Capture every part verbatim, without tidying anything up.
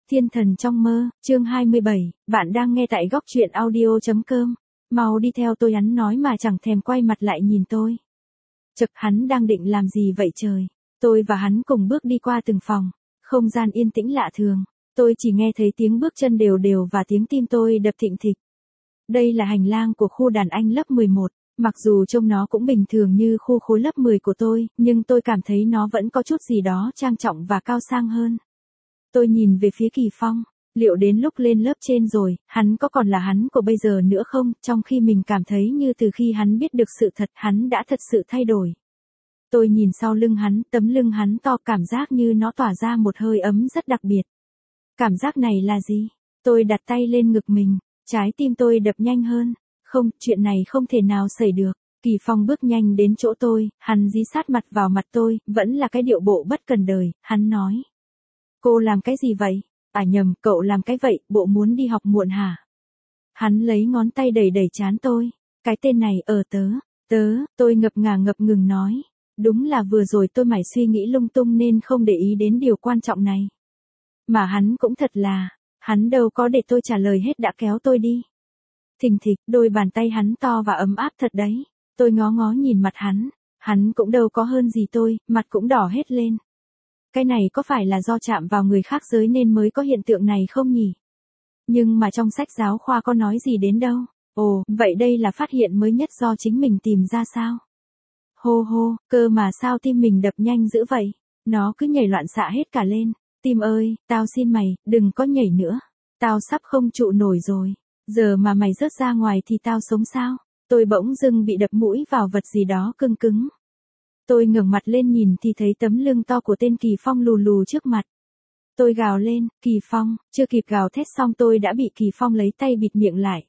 Thiên thần trong mơ, chương hai mươi bảy, bạn đang nghe tại góc truyện audio.com. Mau đi theo tôi, hắn nói mà chẳng thèm quay mặt lại nhìn tôi. Chực, hắn đang định làm gì vậy trời? Tôi và hắn cùng bước đi qua từng phòng, không gian yên tĩnh lạ thường. Tôi chỉ nghe thấy tiếng bước chân đều đều và tiếng tim tôi đập thịnh thịch. Đây là hành lang của khu đàn anh lớp mười một. Mặc dù trông nó cũng bình thường như khu khối lớp mười của tôi, nhưng tôi cảm thấy nó vẫn có chút gì đó trang trọng và cao sang hơn. Tôi nhìn về phía Kỳ Phong, liệu đến lúc lên lớp trên rồi, hắn có còn là hắn của bây giờ nữa không, trong khi mình cảm thấy như từ khi hắn biết được sự thật hắn đã thật sự thay đổi. Tôi nhìn sau lưng hắn, tấm lưng hắn to, cảm giác như nó tỏa ra một hơi ấm rất đặc biệt. Cảm giác này là gì? Tôi đặt tay lên ngực mình, trái tim tôi đập nhanh hơn. Không, chuyện này không thể nào xảy được. Kỳ Phong bước nhanh đến chỗ tôi, hắn dí sát mặt vào mặt tôi, vẫn là cái điệu bộ bất cần đời, hắn nói. Cô làm cái gì vậy? À nhầm, cậu làm cái vậy, bộ muốn đi học muộn hả? Hắn lấy ngón tay đẩy đẩy trán tôi. Cái tên này, ở tớ, tớ, tôi ngập ngà ngập ngừng nói. Đúng là vừa rồi tôi mải suy nghĩ lung tung nên không để ý đến điều quan trọng này. Mà hắn cũng thật là, hắn đâu có để tôi trả lời hết đã kéo tôi đi. Thình thịch, đôi bàn tay hắn to và ấm áp thật đấy. Tôi ngó ngó nhìn mặt hắn, hắn cũng đâu có hơn gì tôi, mặt cũng đỏ hết lên. Cái này có phải là do chạm vào người khác giới nên mới có hiện tượng này không nhỉ? Nhưng mà trong sách giáo khoa có nói gì đến đâu. Ồ, vậy đây là phát hiện mới nhất do chính mình tìm ra sao? Hô hô, cơ mà sao tim mình đập nhanh dữ vậy? Nó cứ nhảy loạn xạ hết cả lên. Tim ơi, tao xin mày, đừng có nhảy nữa. Tao sắp không trụ nổi rồi. Giờ mà mày rớt ra ngoài thì tao sống sao? Tôi bỗng dưng bị đập mũi vào vật gì đó cứng cứng. Tôi ngẩng mặt lên nhìn thì thấy tấm lưng to của tên Kỳ Phong lù lù trước mặt. Tôi gào lên, Kỳ Phong, chưa kịp gào thét xong tôi đã bị Kỳ Phong lấy tay bịt miệng lại.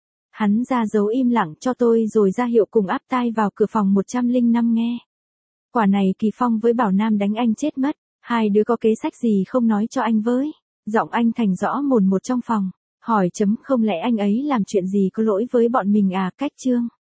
Hắn ra dấu im lặng cho tôi rồi ra hiệu cùng áp tai vào cửa phòng một trăm lẻ năm nghe. Quả này Kỳ Phong với Bảo Nam đánh anh chết mất, hai đứa có kế sách gì không nói cho anh với. Giọng anh thành rõ mồn một trong phòng. Hỏi chấm không lẽ anh ấy làm chuyện gì có lỗi với bọn mình à, cách chương.